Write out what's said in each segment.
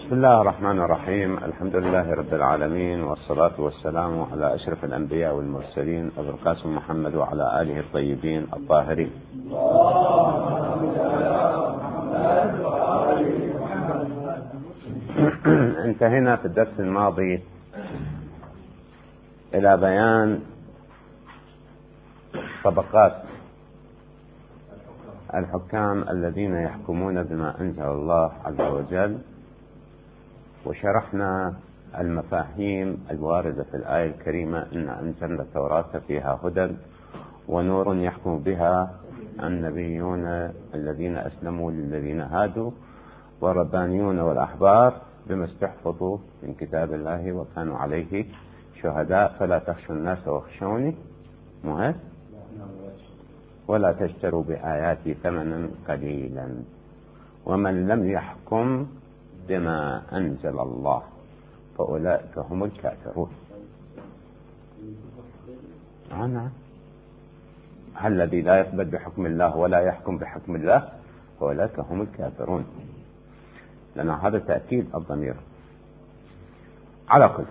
بسم الله الرحمن الرحيم. الحمد لله رب العالمين، والصلاة والسلام على أشرف الأنبياء والمرسلين أبي القاسم محمد وعلى آله الطيبين الطاهرين. انتهينا في الدرس الماضي إلى بيان طبقات الحكام الذين يحكمون بما أنزل الله عز وجل، وشرحنا المفاهيم الواردة في الآية الكريمة: إن أنزلنا التوراة فيها هدى ونور يحكم بها النبيون الذين أسلموا للذين هادوا والربانيون والأحبار بما استحفظوا من كتاب الله وكانوا عليه شهداء، فلا تخشوا الناس واخشوني ولا تشتروا بآياتي ثمنا قليلا ومن لم يحكم بما أنزل الله فأولئك هم الكافرون. الذي لا يثبت بحكم الله ولا يحكم بحكم الله فأولئك هم الكافرون، لأن هذا تأكيد الضمير. على كل،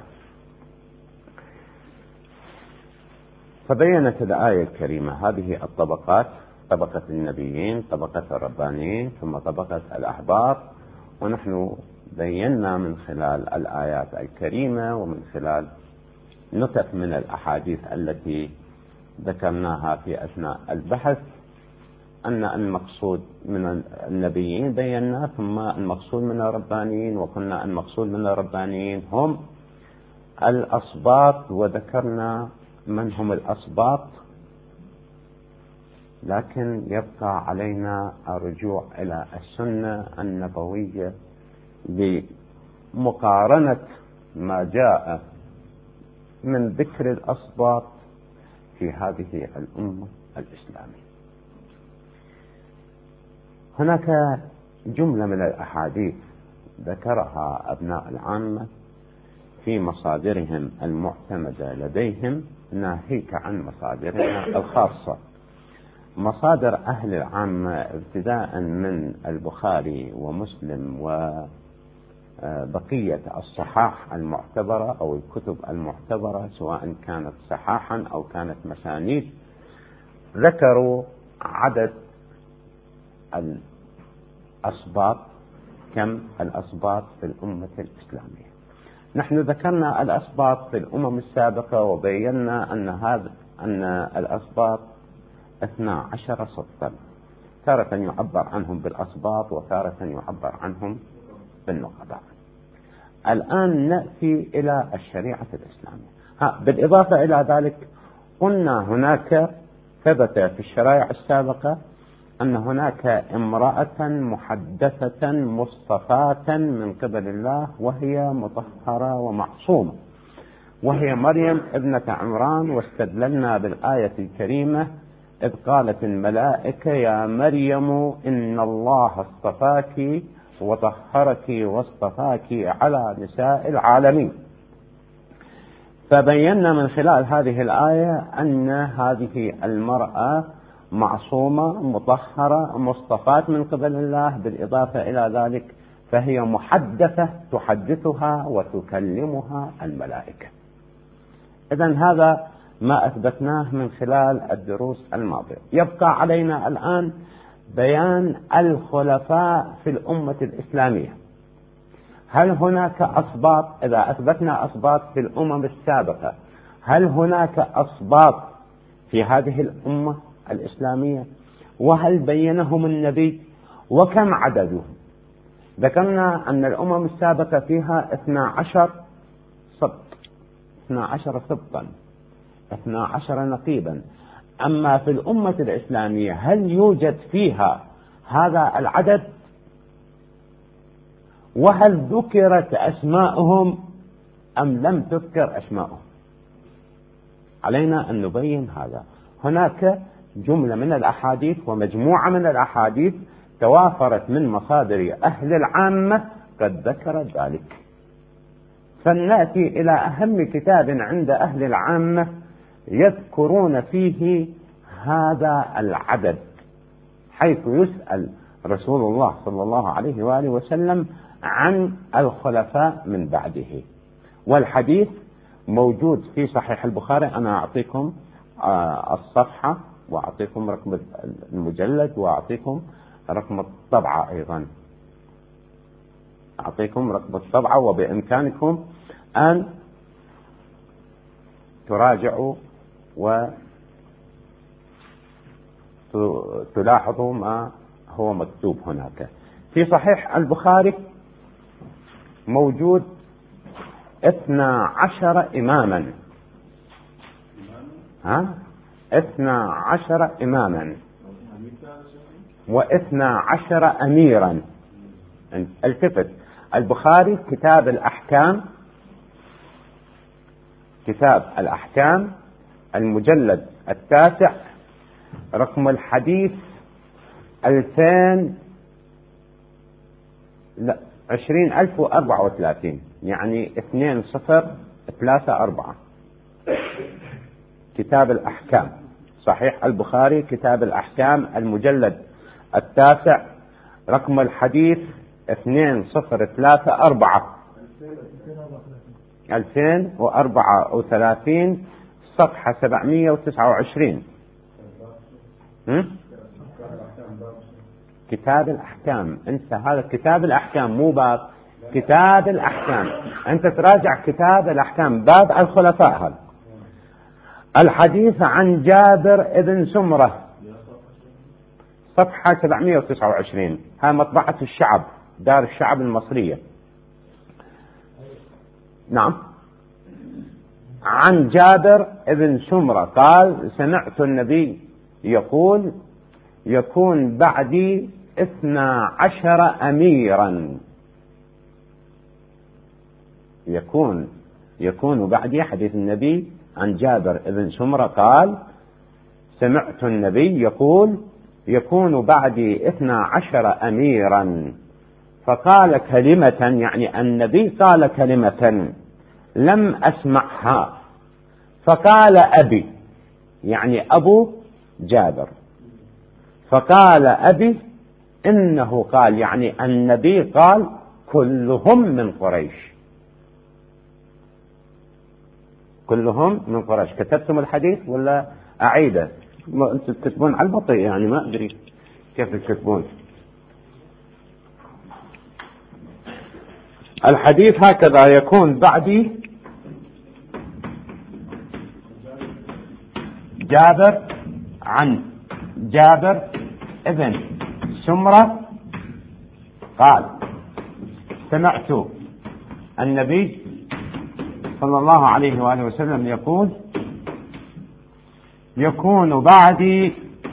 فبينت الآية الكريمة هذه الطبقات: طبقة النبيين، طبقة الربانيين، ثم طبقة الأحبار. ونحن بينا من خلال الآيات الكريمة ومن خلال نطف من الأحاديث التي ذكرناها في أثناء البحث أن المقصود من النبيين بينا، ثم المقصود من الربانيين، وقلنا المقصود من الربانيين هم الأسباط، وذكرنا من هم الأسباط، لكن يبقى علينا الرجوع إلى السنة النبوية لمقارنة ما جاء من ذكر الأسباط في هذه الأمة الإسلامية. هناك جملة من الأحاديث ذكرها أبناء العامة في مصادرهم المعتمدة لديهم، ناهيك عن مصادرنا الخاصة. مصادر أهل العامة ابتداء من البخاري ومسلم وبقية الصحاح المعتبرة أو الكتب المعتبرة، سواء كانت صحاحا أو كانت مسانيد، ذكروا عدد الأسباط، كم الأسباط في الأمة الإسلامية. نحن ذكرنا الأسباط في الأمم السابقة وبينا أن الأسباط 12 سبطا، تارة يعبر عنهم بالأسباط وتارة يعبر عنهم بالنقباء. الآن نأتي إلى الشريعة الإسلامية. بالإضافة إلى ذلك قلنا هناك ثبت في الشرائع السابقة أن هناك امرأة محدثة مصطفاة من قبل الله وهي مطهرة ومعصومة، وهي مريم ابنة عمران. واستدللنا بالآية الكريمة إذ قالت الملائكة يا مريم إن الله اصطفاك وطهرك واصطفاك على نساء العالمين. فبينا من خلال هذه الآية أن هذه المرأة معصومة مطهرة مصطفاة من قبل الله، بالإضافة إلى ذلك فهي محدثة تحدثها وتكلمها الملائكة. إذن هذا ما أثبتناه من خلال الدروس الماضية. يبقى علينا الآن بيان الخلفاء في الأمة الإسلامية. هل هناك أسباط؟ إذا أثبتنا أسباط في الأمم السابقة، هل هناك أسباط في هذه الأمة الإسلامية؟ وهل بينهم النبي؟ وكم عددهم؟ ذكرنا أن الأمم السابقة فيها 12 سبط، 12 سبطا، 12 نقيبا. أما في الأمة الإسلامية هل يوجد فيها هذا العدد؟ وهل ذكرت أسماءهم أم لم تذكر أسماءهم؟ علينا أن نبين هذا. هناك جملة من الأحاديث ومجموعة من الأحاديث توافرت من مصادر أهل العامة قد ذكرت ذلك. فلنأتي إلى أهم كتاب عند أهل العامة يذكرون فيه هذا العدد، حيث يسأل رسول الله صلى الله عليه وآله وسلم عن الخلفاء من بعده. والحديث موجود في صحيح البخاري. أنا أعطيكم الصفحة وأعطيكم رقم المجلد وأعطيكم رقم الطبعة أيضا. أعطيكم رقم الطبعة، وبإمكانكم أن تراجعوا وتلاحظوا ما هو مكتوب هناك. في صحيح البخاري موجود 12 إماما، 12 إماما و12 أميرا. التفت، البخاري كتاب الأحكام، كتاب الأحكام المجلد 9 رقم الحديث 20,034، يعني 2034. كتاب الأحكام، صحيح البخاري كتاب الأحكام المجلد 9 رقم الحديث 2034 صفحة 729. كتاب الأحكام، انت هذا كتاب الأحكام مو باب، كتاب الأحكام. انت تراجع كتاب الأحكام باب الخلفاء هذا. الحديث عن جابر ابن سمرة صفحة 729. ها مطبعة الشعب، دار الشعب المصرية. نعم. عن جابر ابن سمرة قال: سمعت النبي يقول: يكون بعدي 12 أميرا. يكون بعدي، حديث النبي عن جابر ابن سمرة قال: سمعت النبي يقول: يكون بعدي 12 أميرا. فقال كلمة، يعني النبي قال كلمة لم أسمعها. فقال أبي، يعني أبو جابر. فقال أبي إنه قال، يعني النبي قال: كلهم من قريش. كلهم من قريش. كتبتم الحديث ولا أعيده؟ أنتم تكتبون على البطيء، يعني ما أدري كيف تكتبون. الحديث هكذا: يكون بعدي جابر عن جابر ابن سمرة قال: سمعت النبي صلى الله عليه وآله وسلم يقول: يكون بعدي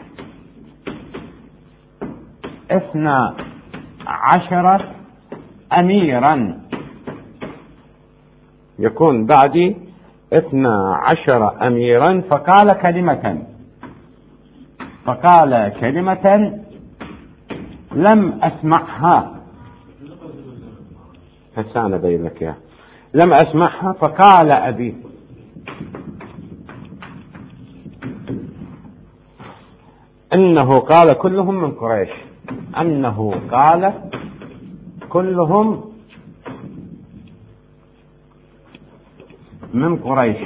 12 أميرا. يكون بعدي 12 أميرا. فقال كلمة لم أسمعها. هسه بين لك يا لم أسمعها. فقال أبي إنه قال كلهم من قريش. أنه قال كلهم من قريش.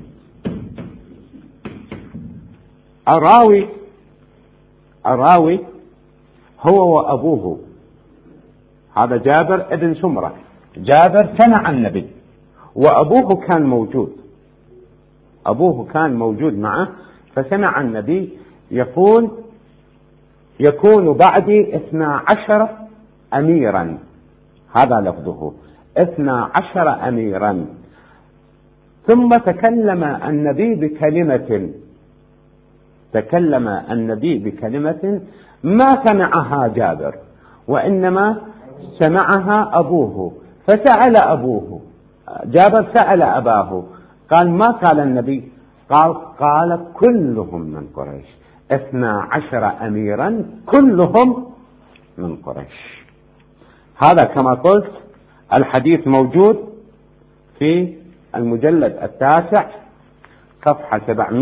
الراوي هو وأبوه. هذا جابر ابن سمرة. جابر سمع النبي، وأبوه كان موجود. أبوه كان موجود معه، فسمع النبي يقول: يكون بعدي 12 أميرا. هذا لفظه، 12 أميرا. ثم تكلم النبي بكلمة ما سمعها جابر، وإنما سمعها أبوه. فسأل أبوه، جابر سأل أباه، قال: ما قال النبي؟ قال كلهم من قريش. 12 أميرا كلهم من قريش. هذا كما قلت الحديث موجود في المجلد 9 صفحة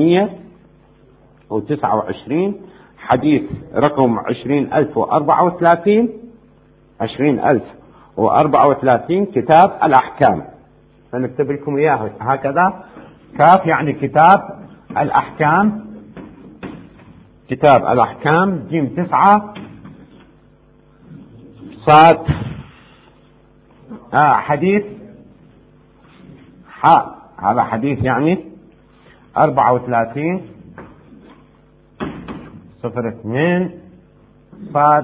729، حديث رقم 20,034 و34 كتاب الأحكام، فنكتب لكم إياه هكذا. كاف يعني كتاب الأحكام، كتاب الأحكام. جيم 9 صاد حديث حاء، هذا حديث يعني 34 02 صاد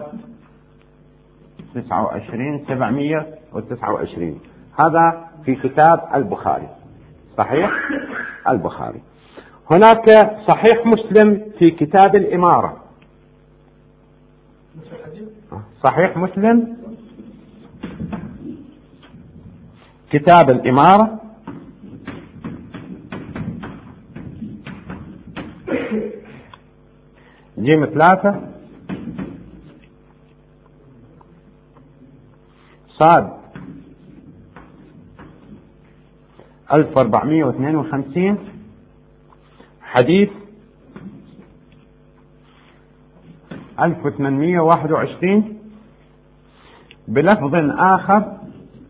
29 729. هذا في كتاب البخاري، صحيح البخاري. هناك صحيح مسلم في كتاب الإمارة، صحيح مسلم كتاب الإمارة جيم 3 صاد 1452 حديث 1821 بلفظ آخر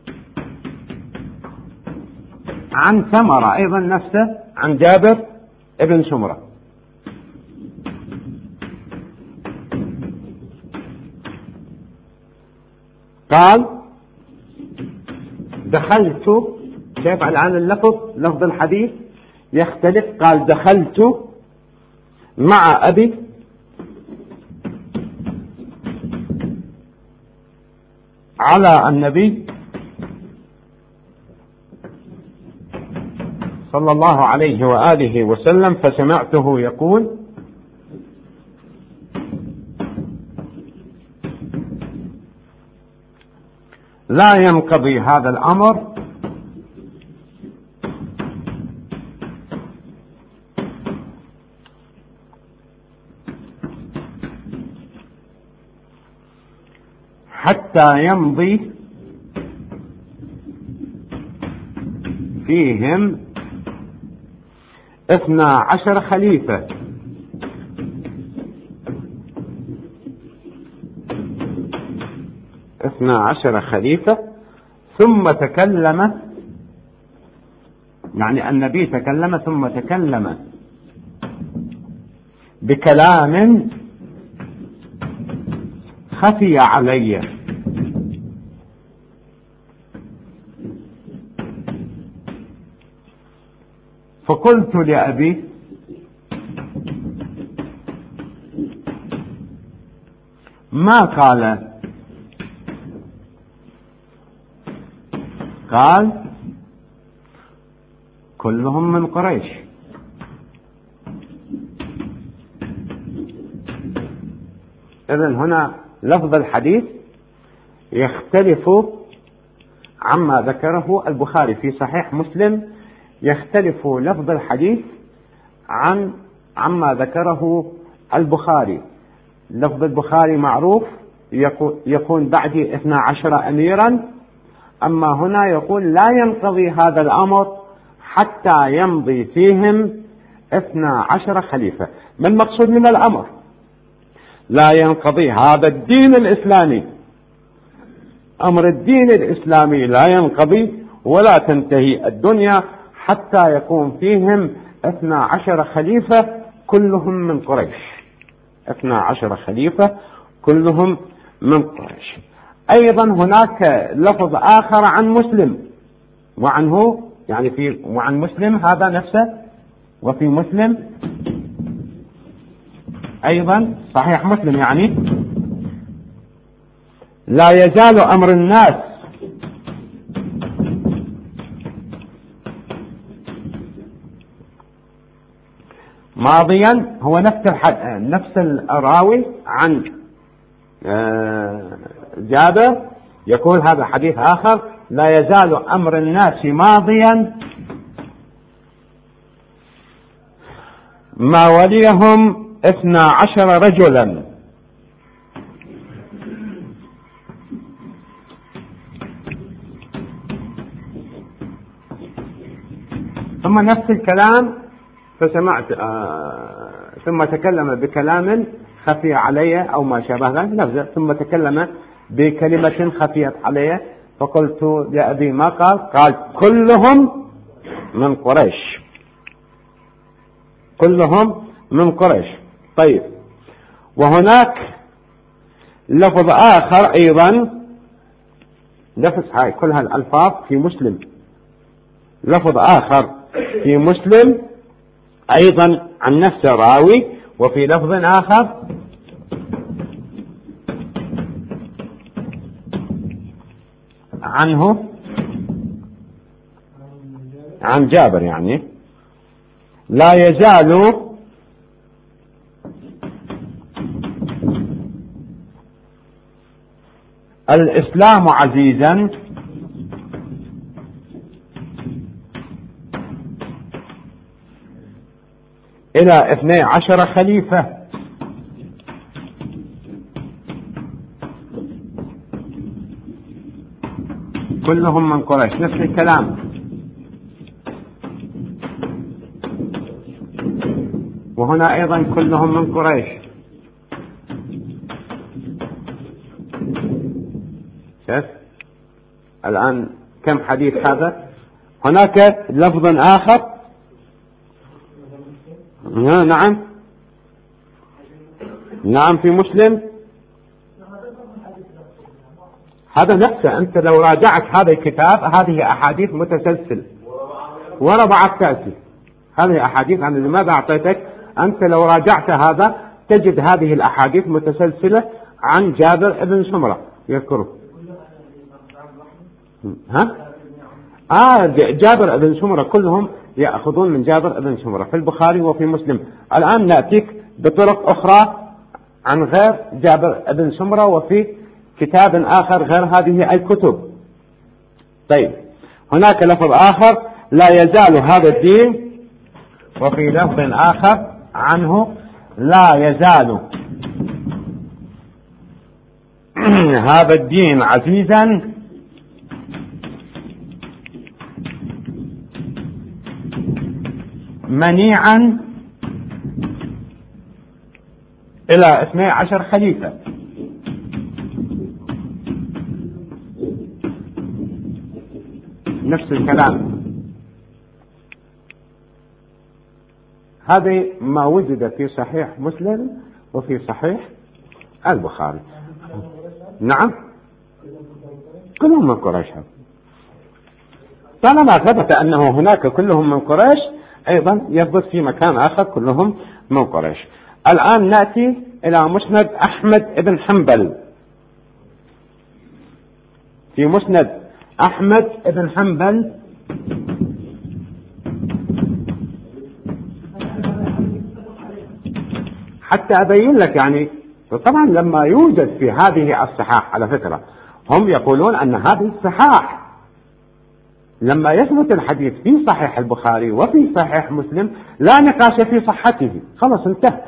عن ثمرة أيضا نفسه عن جابر ابن سمرة. قال دخلت، شايف الآن اللفظ، لفظ الحديث يختلف. قال دخلت مع أبي على النبي صلى الله عليه وآله وسلم فسمعته يقول لا ينقضي هذا الأمر حتى يمضي فيهم 12 خليفة، ثم تكلم، يعني النبي تكلم ثم تكلم بكلام خفي علي، فقلت لأبي ما قال؟ قال كلهم من قريش. إذن هنا لفظ الحديث يختلف عما ذكره البخاري. في صحيح مسلم يختلف لفظ الحديث عما ذكره البخاري. لفظ البخاري معروف يكون بعد 12 أميرا، أما هنا يقول لا ينقضي هذا الأمر حتى يمضي فيهم 12 خليفة. ما المقصود من الأمر؟ لا ينقضي هذا الدين الإسلامي، أمر الدين الإسلامي لا ينقضي ولا تنتهي الدنيا حتى يكون فيهم 12 خليفة كلهم من قريش. 12 خليفة كلهم من قريش. أيضا هناك لفظ آخر عن مسلم، وعنه يعني وعن مسلم هذا نفسه، وفي مسلم أيضا صحيح مسلم يعني لا يزال أمر الناس ماضيا. هو نفس الراوي عن جابر يقول هذا حديث آخر لا يزال أمر الناس ماضيا ما وليهم 12 رجلا. ثم نفس الكلام فسمعت ثم تكلم بكلام خفي علي أو ما شابه ذلك، ثم تكلم بكلمة خفيت علي فقلت لأبي ما قال كلهم من قريش، كلهم من قريش. طيب، وهناك لفظ آخر أيضا، نفس هاي كل هالألفاظ في مسلم، لفظ آخر في مسلم أيضا عن نفس الراوي، وفي لفظ آخر عنه عن جابر، يعني لا يزال الإسلام عزيزا إلى 12 خليفة، كلهم من قريش، نفس الكلام. وهنا أيضا كلهم من قريش. شايف الآن كم حديث هذا؟ هناك لفظ آخر، نعم نعم في مسلم، هذا نفسه. أنت لو راجعت هذا الكتاب هذه أحاديث متسلسل ورا بعض تأتي، هذه أحاديث. أنا لماذا أعطيتك؟ أنت لو راجعت هذا تجد هذه الأحاديث متسلسلة عن جابر بن سمرة يذكره. جابر بن سمرة كلهم يأخذون من جابر بن سمرة في البخاري وفي مسلم. الآن نأتيك بطرق أخرى عن غير جابر بن سمرة وفي كتاب آخر غير هذه الكتب. طيب، هناك لفظ آخر لا يزال هذا الدين، وفي لفظ آخر عنه لا يزال هذا الدين عزيزا منيعا إلى 12 خليفة. نفس الكلام. هذا ما وجد في صحيح مسلم وفي صحيح البخاري. نعم كلهم من قريش. طالما ثبت أنه هناك كلهم من قريش، أيضا يثبت في مكان آخر كلهم من قريش. الآن نأتي إلى مسند أحمد بن حنبل. في مسند أحمد بن حنبل حتى أبين لك، يعني طبعا لما يوجد في هذه الصحاح، على فكرة هم يقولون أن هذه الصحاح لما يثبت الحديث في صحيح البخاري وفي صحيح مسلم لا نقاش في صحته، خلاص انتهى.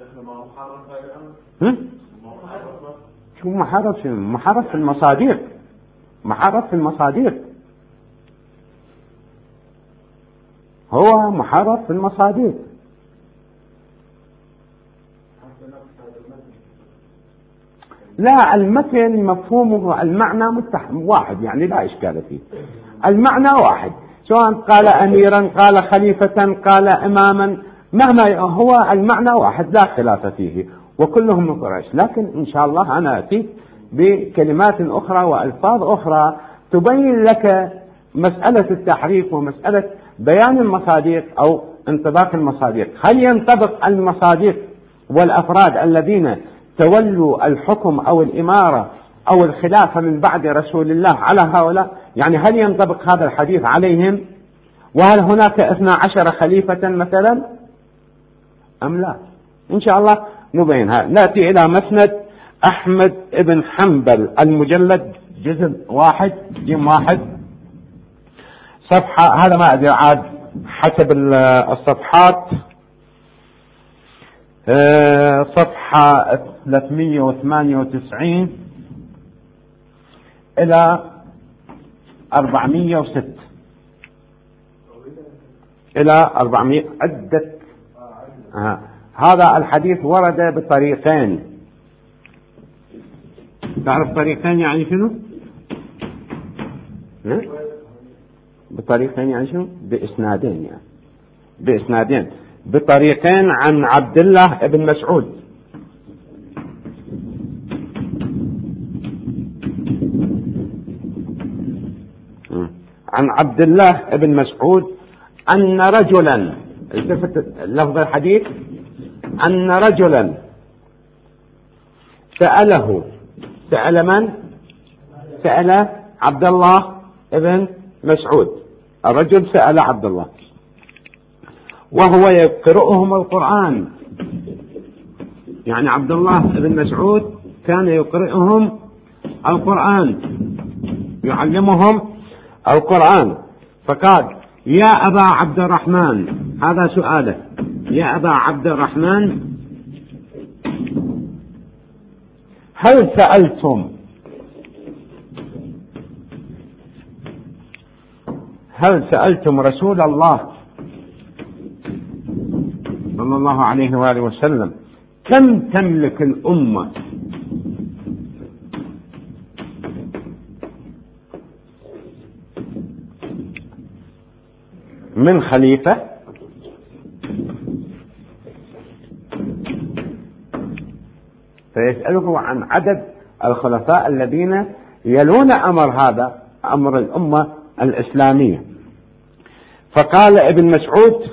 شو محرف؟ محرف في المصادر، محرف في المصادر، هو محرف في المصادر. لا، المتن مفهومه المعنى واحد، يعني لا إشكال فيه. المعنى واحد، سواء قال أميرا قال خليفة قال إماما، مهما هو المعنى واحد لا خلاف فيه، وكلهم من قريش. لكن إن شاء الله أنا أتيك بكلمات أخرى وألفاظ أخرى تبين لك مسألة التحريف ومسألة بيان المصادق أو انطباق المصادق. هل ينطبق المصادق والأفراد الذين تولوا الحكم أو الإمارة أو الخلافة من بعد رسول الله على هؤلاء؟ يعني هل ينطبق هذا الحديث عليهم؟ وهل هناك 12 خليفة مثلا أم لا؟ إن شاء الله نبينها. نأتي إلى مسند أحمد بن حنبل المجلد جزء 1 جيم 1 صفحة، هذا ما أدري عاد حسب الصفحات، صفحة 398 إلى 406 إلى 400 عدة. هذا الحديث ورد بطريقين. تعرف طريقين يعني شنو؟ بطريقين يعني شو؟ بإسنادين يعني بإسنادين بطريقين عن عبد الله بن مسعود. عن عبد الله بن مسعود أن رجلا، التفت لفظ الحديث، أن رجلا سأل من؟ سأل عبد الله بن مسعود. الرجل سأل عبد الله وهو يقرأهم القرآن، يعني عبد الله بن مسعود كان يقرأهم القرآن، يعلمهم القرآن. فقال: يا أبا عبد الرحمن، هذا سؤاله، يا أبا عبد الرحمن، هل سألتم رسول الله صلى الله عليه وآله وسلم كم تملك الأمة من خليفة؟ فيسأله عن عدد الخلفاء الذين يلون أمر الأمة الإسلامية. فقال ابن مسعود: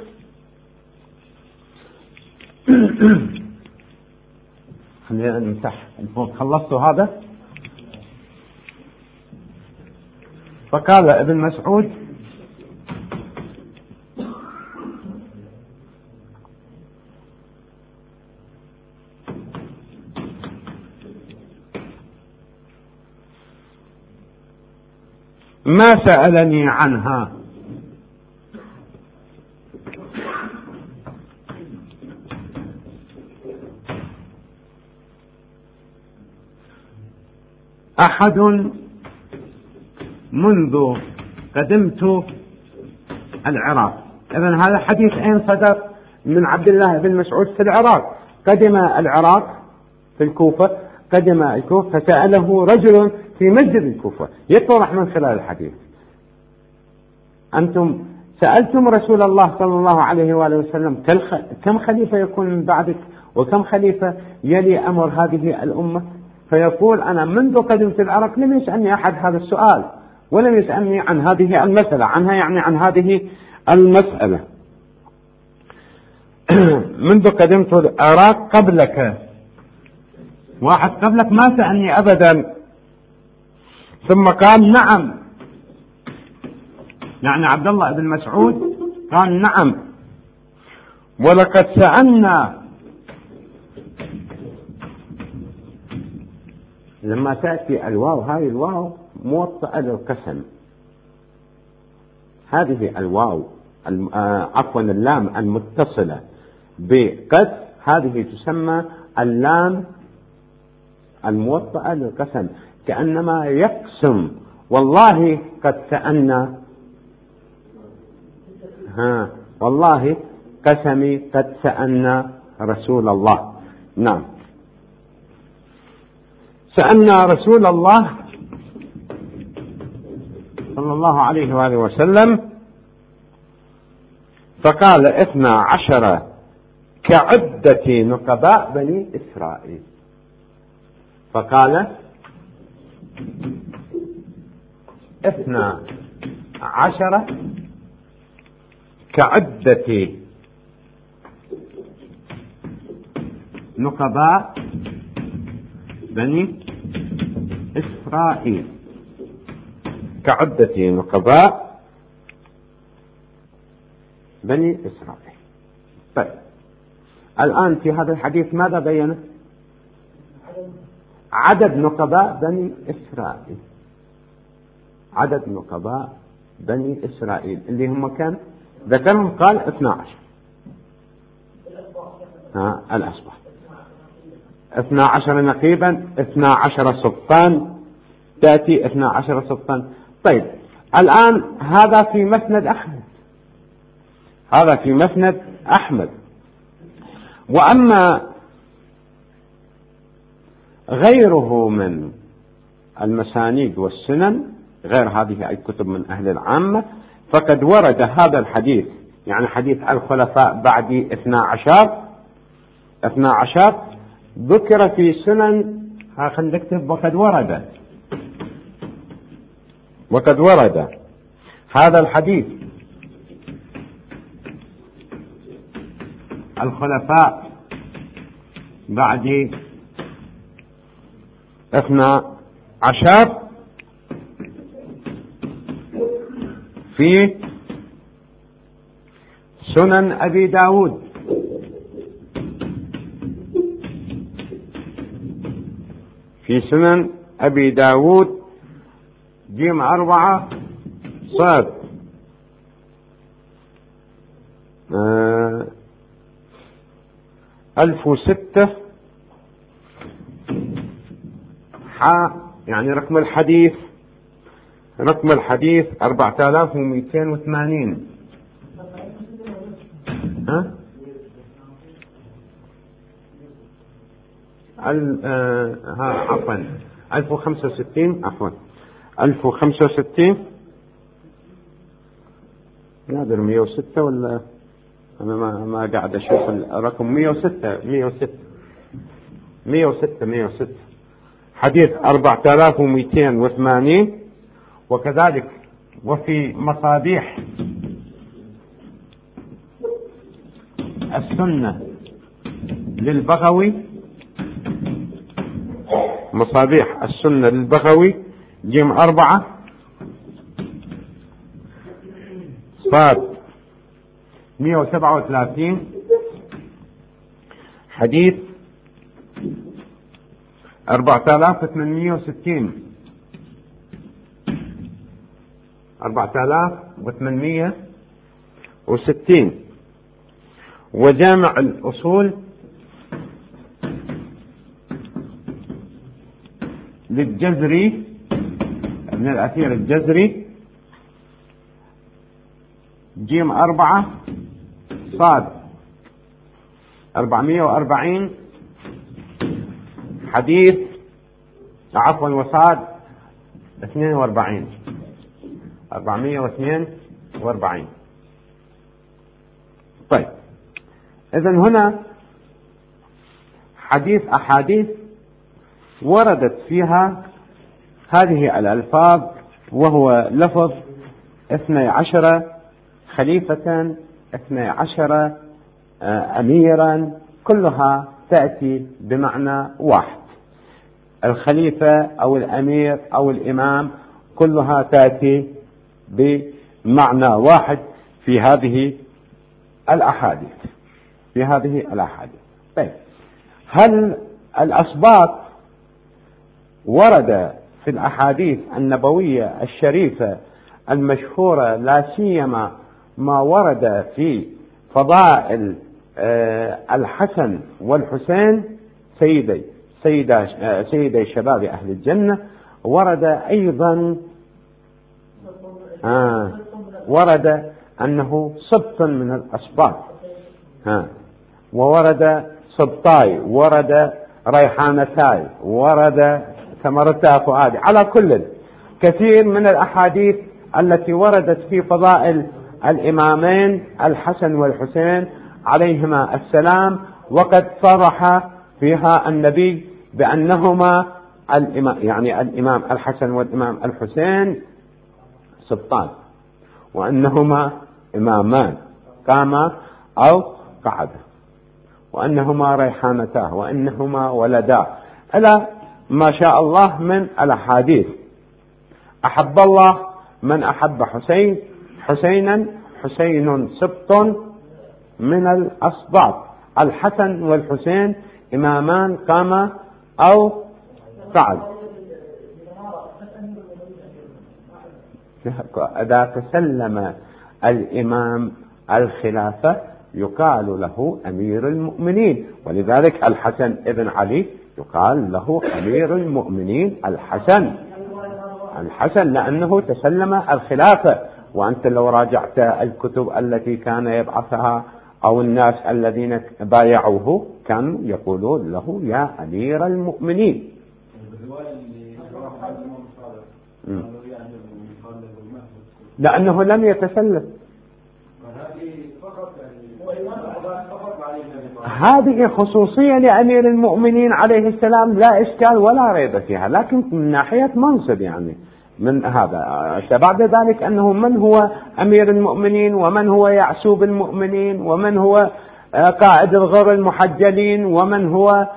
خلينا نمسح، خلصتوا هذا؟ فقال ابن مسعود: ما سألني عنها أحد منذ قدمت العراق. إذن هذا حديث أين صدر؟ من عبد الله بن مسعود في العراق. قدم العراق في الكوفة، قدم الكوفة فسأله رجل في مسجد الكوفة. يطرح من خلال الحديث: أنتم سألتم رسول الله صلى الله عليه وآله وسلم كم خليفة يكون من بعدك وكم خليفة يلي أمر هذه الأمة؟ فيقول: أنا منذ قدمت العراق لم يسألني أحد هذا السؤال، ولم يسألني عن هذه المسألة، عن هذه المسألة. منذ قدمت العراق قبلك، واحد قبلك ما سألني أبدا. ثم قال: نعم، يعني عبد الله بن مسعود قال: نعم، ولقد سألنا. لما تأتي الواو، هذه الواو موطئة للقسم، هذه الواو عفوا اللام المتصلة بقد، هذه تسمى اللام الموطئة للقسم، كأنما يقسم: والله قد سألنا، والله قسمي قد سألنا رسول الله. نعم، سألنا رسول الله صلى الله عليه وآله وسلم، فقال: 12 كعدة نقباء بني إسرائيل. فقال: 12 كعدة نقباء بني إسرائيل، كعدة نقباء بني إسرائيل. طيب، الآن في هذا الحديث ماذا بيّنه؟ عدد نقباء بني إسرائيل، عدد نقباء بني إسرائيل اللي هم كان ذكرهم، قال 12. الأصبح 12 نقيبا، 12 سلطان، تأتي 12 سلطان. طيب، الآن هذا في مسند أحمد، هذا في مسند أحمد. وأما غيره من المسانيد والسنن غير هذه الكتب من أهل العامة، فقد ورد هذا الحديث، يعني حديث الخلفاء بعد 12 ذكر في سنن. خلينا نكتب وقد ورد هذا الحديث الخلفاء بعد 12 في سنن أبي داود، في سنن أبي داود جيم 4 صاد 1006 يعني رقم الحديث 4280. عفوا 1065 1065 نادر 106 ولا أنا ما قاعد أشوف الرقم. 106 حديث 4280. وكذلك وفي مصابيح السنة للبغوي، مصابيح السنة للبغوي جيم 4 صاد 137 حديث 4860. وجامع الأصول للجزري ابن الأثير الجزري جيم 4 صاد 440 حديث وصاد 42 442. طيب إذن هنا أحاديث وردت فيها هذه الألفاظ، وهو لفظ 12 خليفة 12 أميرا، كلها تأتي بمعنى واحد. الخليفة أو الأمير أو الإمام كلها تأتي بمعنى واحد في هذه الأحاديث. طيب، هل الأسباط ورد في الأحاديث النبوية الشريفة المشهورة، لا سيما ما ورد في فضائل الحسن والحسين سيدي شباب أهل الجنة؟ ورد أيضا ورد أنه سبط من الأسباط، وورد سبطاي، ورد ريحانتاي، ورد ثمرتا فؤادي. على كل كثير من الأحاديث التي وردت في فضائل الإمامين الحسن والحسين عليهما السلام، وقد صرح فيها النبي بأنهما الإمام الحسن والإمام الحسين سبطان، وأنهما إمامان قاما أو قعدا، وأنهما ريحانتاه، وأنهما ولدا، إلى ما شاء الله من الأحاديث. أحب الله من أحب حسينا، حسين سبط من الأسباط، الحسن والحسين إمامان قاما أو قعد. إذا تسلم الإمام الخلافة يقال له أمير المؤمنين، ولذلك الحسن ابن علي يقال له أمير المؤمنين الحسن لأنه تسلم الخلافة. وأنت لو راجعت الكتب التي كان يبعثها أو الناس الذين بايعوه كانوا يقولون له يا أمير المؤمنين. لأنه لم يتسلم. هذه خصوصية لأمير المؤمنين عليه السلام لا إشكال ولا ريب فيها، لكن من ناحية منصب يعني من هذا. بعد ذلك أنه من هو أمير المؤمنين ومن هو يعسوب المؤمنين ومن هو قائد الغر المحجلين ومن هو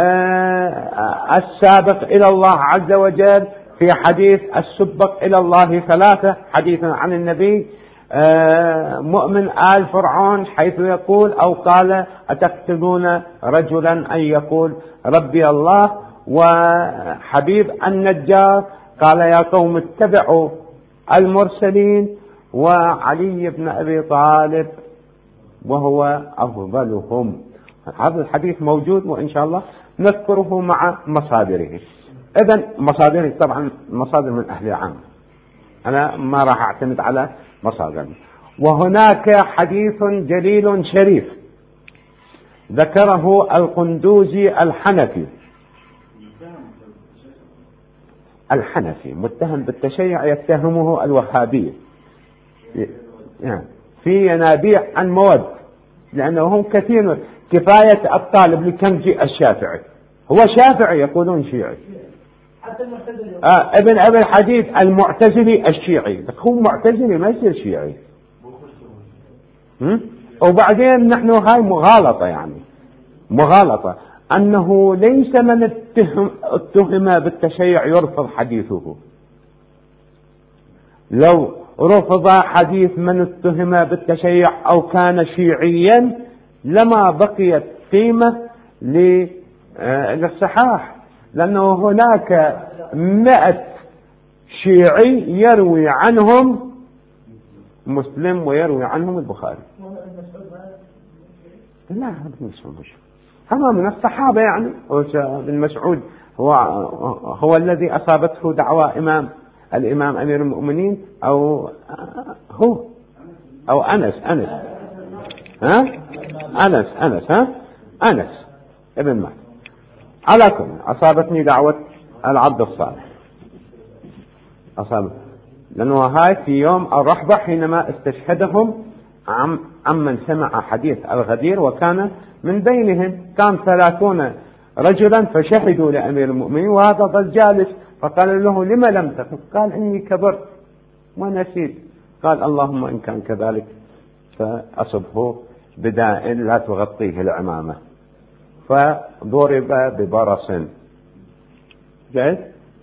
السابق إلى الله عز وجل، في حديث السبق إلى الله ثلاثة، حديث عن النبي مؤمن آل فرعون حيث يقول أو قال أتقتلون رجلا أن يقول ربي الله، وحبيب النجار قال يا قوم اتبعوا المرسلين، وعلي بن أبي طالب وهو أفضلهم. هذا الحديث موجود وإن شاء الله نذكره مع مصادره. إذن مصادره طبعا مصادر من أهل العام، أنا ما راح أعتمد على مصادر. وهناك حديث جليل شريف ذكره القندوزي الحنفي متهم بالتشيع، يتهمه الوهابية في ينابيع عن مواد، لأنه هم كثير كفاية الطالب لكنجي الشافعي هو شافعي يقولون شيعي، ابن أبي الحديد المعتزلي الشيعي، هو معتزلي ما يصير شيعي. وبعدين نحن هاي مغالطة، يعني مغالطة أنه ليس من اتهم بالتشيع يرفض حديثه. لو رفض حديث من اتهم بالتشيع أو كان شيعيا لما بقيت قيمة للصحاح، لأنه هناك 100 شيعي يروي عنهم مسلم ويروي عنهم البخاري. لا هذا مش هذا من الصحابة، يعني ابن مسعود هو الذي أصابته دعوى الإمام أمير المؤمنين أو أنس ابن مالك. على كل أصابتني دعوة العبد الصالح، أصابت، لأنه هاي في يوم الرحبة حينما استشهدهم عمن سمع حديث الغدير، وكان من بينهم كان 30 رجلا فشهدوا لأمير المؤمنين، وهذا ظل جالس، فقال له لما لم تقم؟ قال إني كبرت ونسيت. قال اللهم إن كان كذلك فأصبه بداء لا تغطيه العمامة، فضرب ببرص. جايز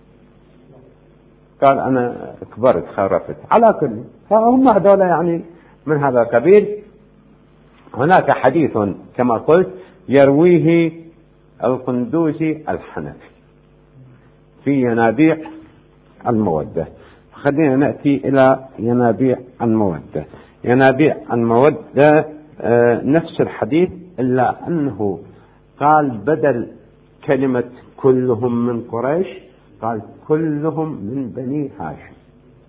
قال أنا كبرت خرفت. على كل فهم هذول يعني من هذا القبيل. هناك حديث كما قلت يرويه القندوزي الحنفي في ينابيع المودة. خلينا نأتي إلى ينابيع المودة. ينابيع المودة نفس الحديث، إلا أنه قال بدل كلمة كلهم من قريش قال كلهم من بني هاشم.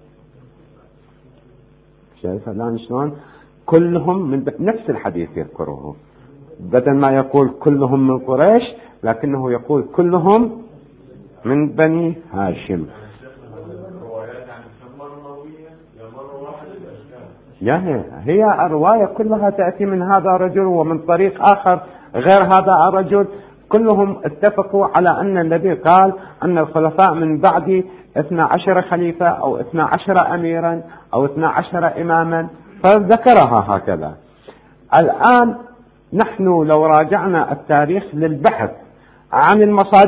شايف الآن شلون؟ كلهم من نفس الحديث يذكره، بدل ما يقول كلهم من قريش لكنه يقول كلهم من بني هاشم. يعني هي الرواية كلها تأتي من هذا الرجل ومن طريق آخر غير هذا الرجل، كلهم اتفقوا على أن النبي قال أن الخلفاء من بعد 12 خليفة أو 12 أميرا أو 12 إماما، فذكرها هكذا. الآن نحن لو راجعنا التاريخ للبحث عن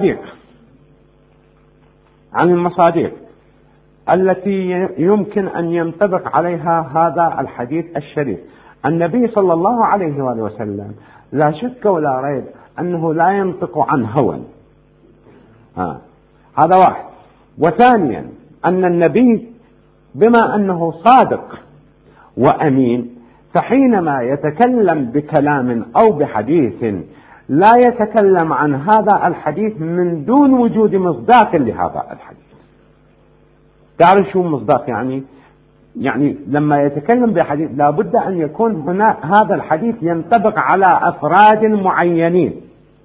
المصادر التي يمكن أن ينطبق عليها هذا الحديث الشريف، النبي صلى الله عليه وآله وسلم لا شك ولا ريب أنه لا ينطق عن هوى، هذا واحد. وثانيا أن النبي بما أنه صادق وأمين، فحينما يتكلم بكلام أو بحديث لا يتكلم عن هذا الحديث من دون وجود مصداق لهذا الحديث. تعرف شو مصداق؟ يعني لما يتكلم بحديث لابد أن يكون هنا هذا الحديث ينطبق على أفراد معينين،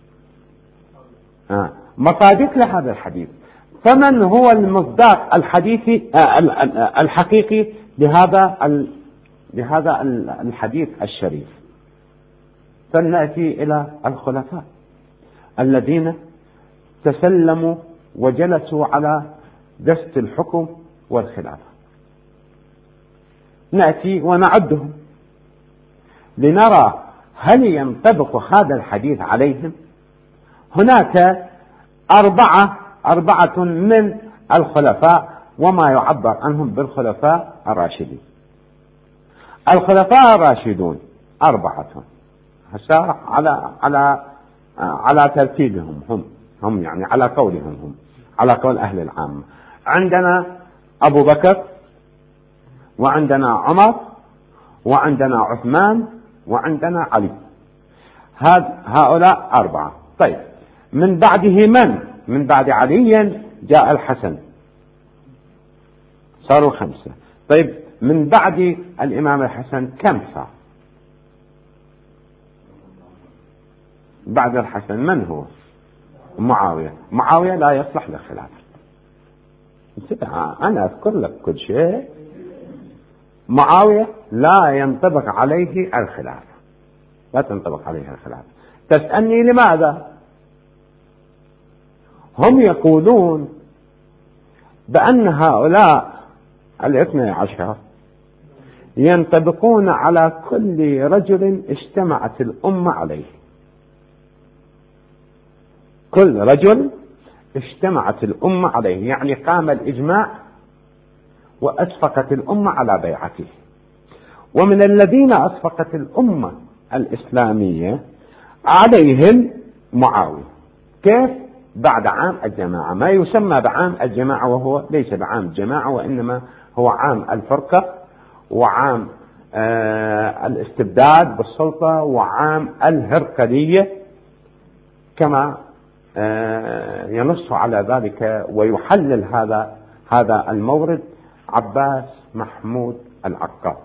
مصادق لهذا الحديث. فمن هو المصداق الحديثي الحقيقي؟ لهذا الحديث الشريف. فلنأتي إلى الخلفاء الذين تسلموا وجلسوا على دست الحكم والخلافة. نأتي ونعدهم لنرى هل ينطبق هذا الحديث عليهم. هناك أربعة من الخلفاء، وما يعبر عنهم بالخلفاء الراشدين. الخلفاء الراشدون 4 هسه على ترتيبهم هم يعني على قولهم هم، على قول أهل العامة. عندنا أبو بكر، وعندنا عمر، وعندنا عثمان، وعندنا علي. هؤلاء 4. طيب من بعده من بعد علي جاء الحسن، صاروا 5. طيب من بعد الإمام الحسن كم صار؟ بعد الحسن من هو؟ معاوية لا يصلح للخلافة. أنا أذكر لك كل شيء. معاوية لا ينطبق عليه الخلافة، لا تنطبق عليه الخلافة. تسألني لماذا؟ هم يقولون بأن هؤلاء 12 ينطبقون على كل رجل اجتمعت الأمة عليه. كل رجل اجتمعت الأمة عليه، يعني قام الإجماع وأسفقت الأمة على بيعته. ومن الذين أسفقت الأمة الإسلامية عليهم معاوية. كيف؟ بعد عام الجماعة، ما يسمى بعام الجماعة، وهو ليس بعام الجماعة، وإنما هو عام الفرقة، وعام الاستبداد بالسلطة، وعام الهرقلية، كما ينص على ذلك ويحلل هذا المورد عباس محمود العقاد.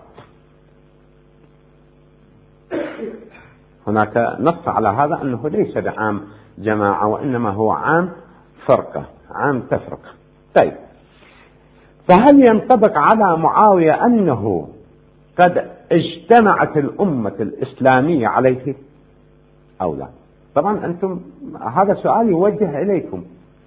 هناك نص على هذا أنه ليس بعام جماعة، وإنما هو عام فرقة، عام تفرقة. طيب فهل ينطبق على معاوية أنه قد اجتمعت الأمة الإسلامية عليه أو لا؟ طبعا أنتم هذا سؤال يوجه إليكم.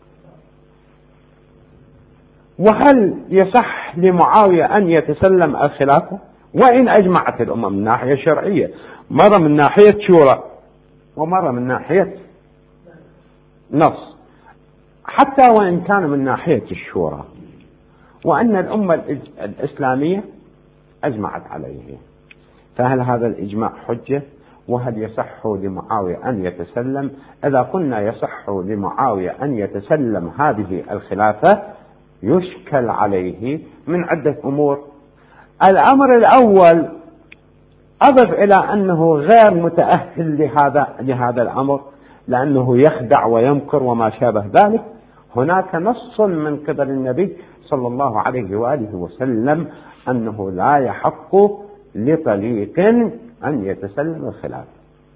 وهل يصح لمعاوية أن يتسلم الخلافة وإن أجمعت الأمة من ناحية شرعية، مرة من ناحية شورى ومرة من ناحية نص؟ حتى وإن كان من ناحية الشورى، وأن الأمة الإسلامية أجمعت عليه، فهل هذا الإجماع حجة؟ وهل يصح لمعاوية أن يتسلم؟ إذا قلنا يصح لمعاوية أن يتسلم هذه الخلافة يشكل عليه من عدة أمور. الأمر الأول، أضف إلى أنه غير متأهل لهذا الأمر، لأنه يخدع ويمكر وما شابه ذلك. هناك نص من قبل النبي صلى الله عليه وآله وسلم أنه لا يحق لطليق أن يتسلم الخلافة.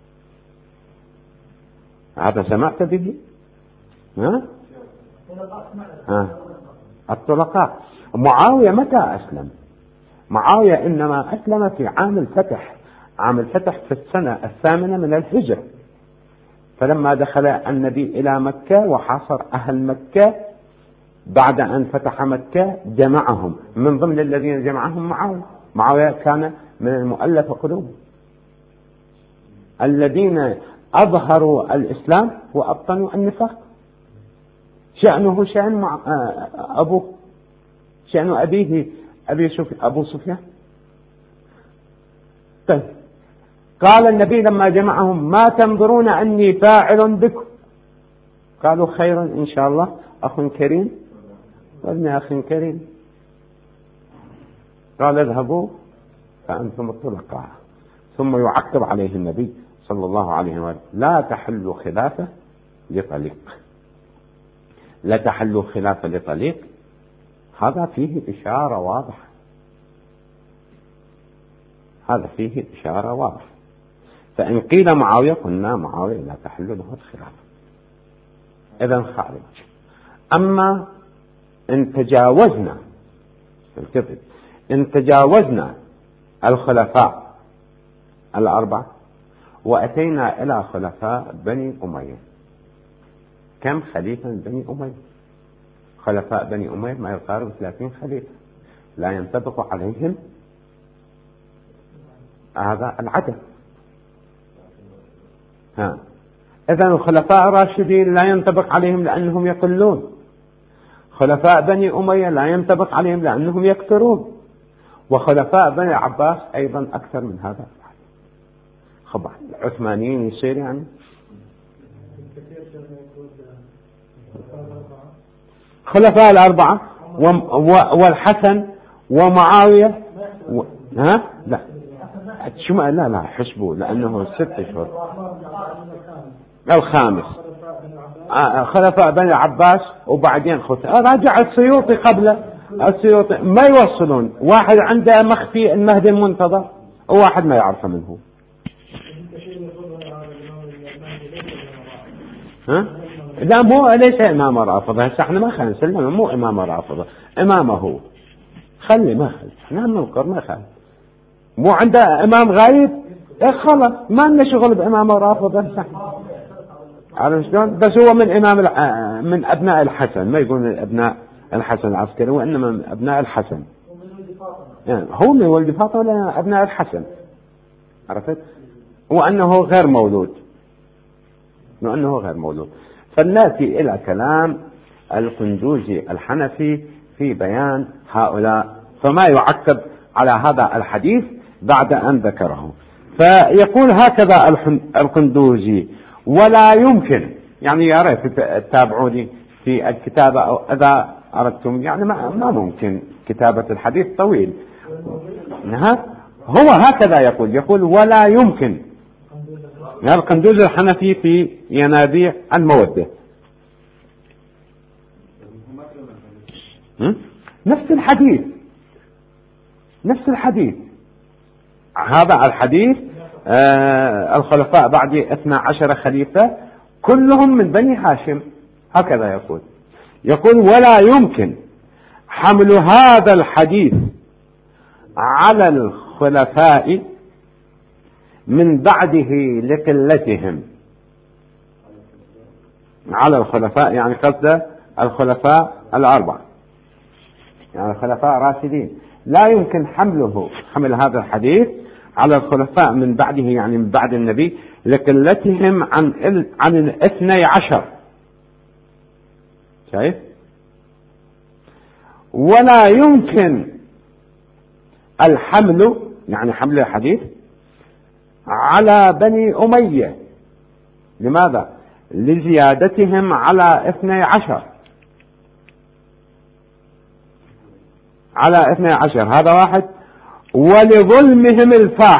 هذا سمعت به؟ الطلقاء. معاوية متى أسلم؟ معاوية إنما أسلم في عام الفتح، عام الفتح في السنة 8 من الهجرة. فلما دخل النبي إلى مكة وحاصر أهل مكة بعد أن فتح مكة جمعهم، من ضمن الذين جمعهم معاوية كان من المؤلف قلوبهم، الذين أظهروا الإسلام وأبطنوا النفاق. شأنه شأن أبوه، شأن أبيه أبو سفيان. طيب قال النبي لما جمعهم: ما تنظرون أني فاعل بكم؟ قالوا: خيرا إن شاء الله، أخ كريم وابن أخ كريم. قال: اذهبوا فأنتم الطلقاء. ثم يعقب عليه النبي صلى الله عليه وسلم: لا تحل خلافة لطليق، لا تحل خلافة لطليق. هذا فيه إشارة واضحة، هذا فيه إشارة واضحة. فإن قيل معاوية قلنا معاوية لا تحل له الخلافة، إذن خارج. أما إن تجاوزنا الكذب إن تجاوزنا الخلفاء الأربعة وأتينا إلى خلفاء بني أمية، كم خليفة بني أمية؟ خلفاء بني أمية ما يقارب 30 خليفة، لا ينطبق عليهم هذا العدد. إذن الخلفاء الراشدين لا ينطبق عليهم لأنهم يقلون، خلفاء بني أمية لا ينطبق عليهم لأنهم يكثرون، وخلفاء بني عباس أيضا أكثر من هذا. خبر العثمانيين يصير يعني خلفاء الأربعة والحسن ومعاوية لا شو ما لا حسبوا لأنه 6 أشهر. الخامس خلفاء بني عباس وبعدين راجع السيوطي قبله، السيوطي ما يوصلون، واحد عنده مخفي المهدي المنتظر وواحد ما يعرفه منه. لا مو ليس إمام رافضة، هسه احنا ما خلينا نسلم، مو إمام رافضة، إمامه هو خلي ما خلي احنا ننكر ما خلي، مو عنده إمام غايب خلاص ما لنا شغل بإمام رافضة. عارف شلون؟ بس هو من من أبناء الحسن، ما يقول من أبناء الحسن العسكري وإنما من أبناء الحسن، يعني هو من ولد فاطمة ولا أبناء الحسن، عرفت؟ وأنه غير مولود، وأنه غير مولود. فنأتي إلى كلام القندوزي الحنفي في بيان هؤلاء، فما يعقب على هذا الحديث بعد أن ذكره. فيقول هكذا القندوزي: ولا يمكن، يعني يا ريت تتابعوني في الكتابة أو إذا أردتم، يعني ما ممكن كتابة الحديث طويل. هو هكذا يقول ولا يمكن. القندوزي الحنفي في ينابيع المودة نفس الحديث هذا الحديث. الخلفاء بعد 12 خليفة كلهم من بني هاشم، هكذا يقول ولا يمكن حمل هذا الحديث على الخلفاء من بعده لقلتهم، على الخلفاء يعني قصد الخلفاء الأربعة، يعني الخلفاء راشدين، لا يمكن حمل هذا الحديث على الخلفاء من بعده، يعني من بعد النبي، لقلتهم عن 12. شايف؟ ولا يمكن الحمل، يعني حمل الحديث على بني أمية. لماذا؟ لزيادتهم على 12، على 12 هذا واحد، ولظلمهم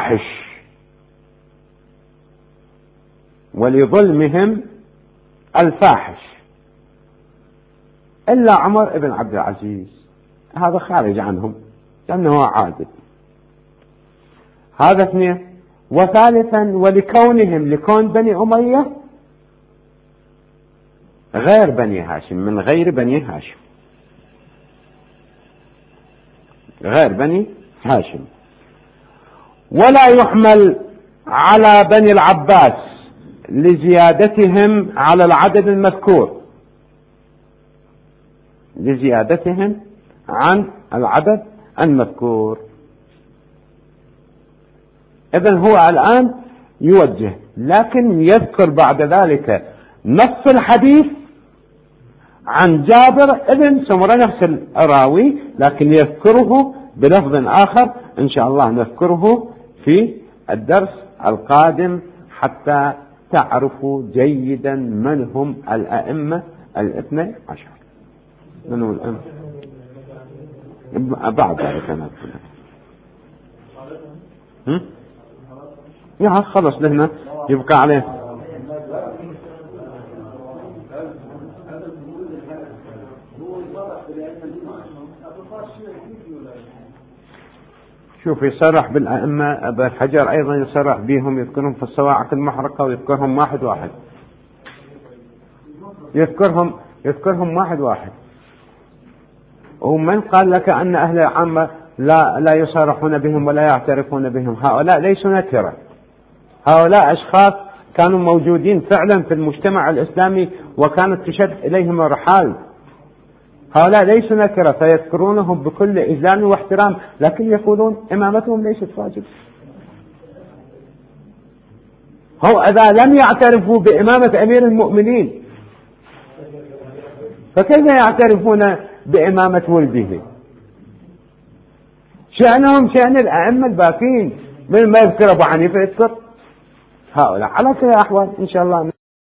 الفاحش إلا عمر بن عبد العزيز، هذا خارج عنهم لأنه عادل. هذا 2. وثالثا لكون بني أمية غير بني هاشم، من غير بني هاشم، غير بني هاشم. ولا يحمل على بني العباس لزيادتهم على العدد المذكور، لزيادتهم عن العدد المذكور. إذن هو الآن يوجه، لكن يذكر بعد ذلك نص الحديث عن جابر ابن سمرة نفس الراوي، لكن يذكره بلفظ آخر إن شاء الله نذكره في الدرس القادم حتى تعرفوا جيدا من هم الأئمة 12. من هم الأئمة بعد ذلك أنا يا خلص لهنا يبقى عليه. شوف يصرح بالأئمة، بالحجر أيضا يصرح بهم، يذكرهم في الصواعق المحرقة ويذكرهم واحد واحد، يذكرهم واحد واحد. ومن قال لك أن أهل العامة لا يصارحون بهم ولا يعترفون بهم. هؤلاء ليسوا نكرة، هؤلاء أشخاص كانوا موجودين فعلا في المجتمع الإسلامي وكانت تشد إليهم الرحال. هؤلاء ليسوا نكرة فيذكرونهم بكل إجلال واحترام، لكن يقولون إمامتهم ليست واجب. هو إذا لم يعترفوا بإمامة أمير المؤمنين فكيف يعترفون بإمامة ولده؟ شأنهم شأن الأئمة الباقين، من ما يذكر أبو حنيفة يذكر هؤلاء. على كل الأحوال إن شاء الله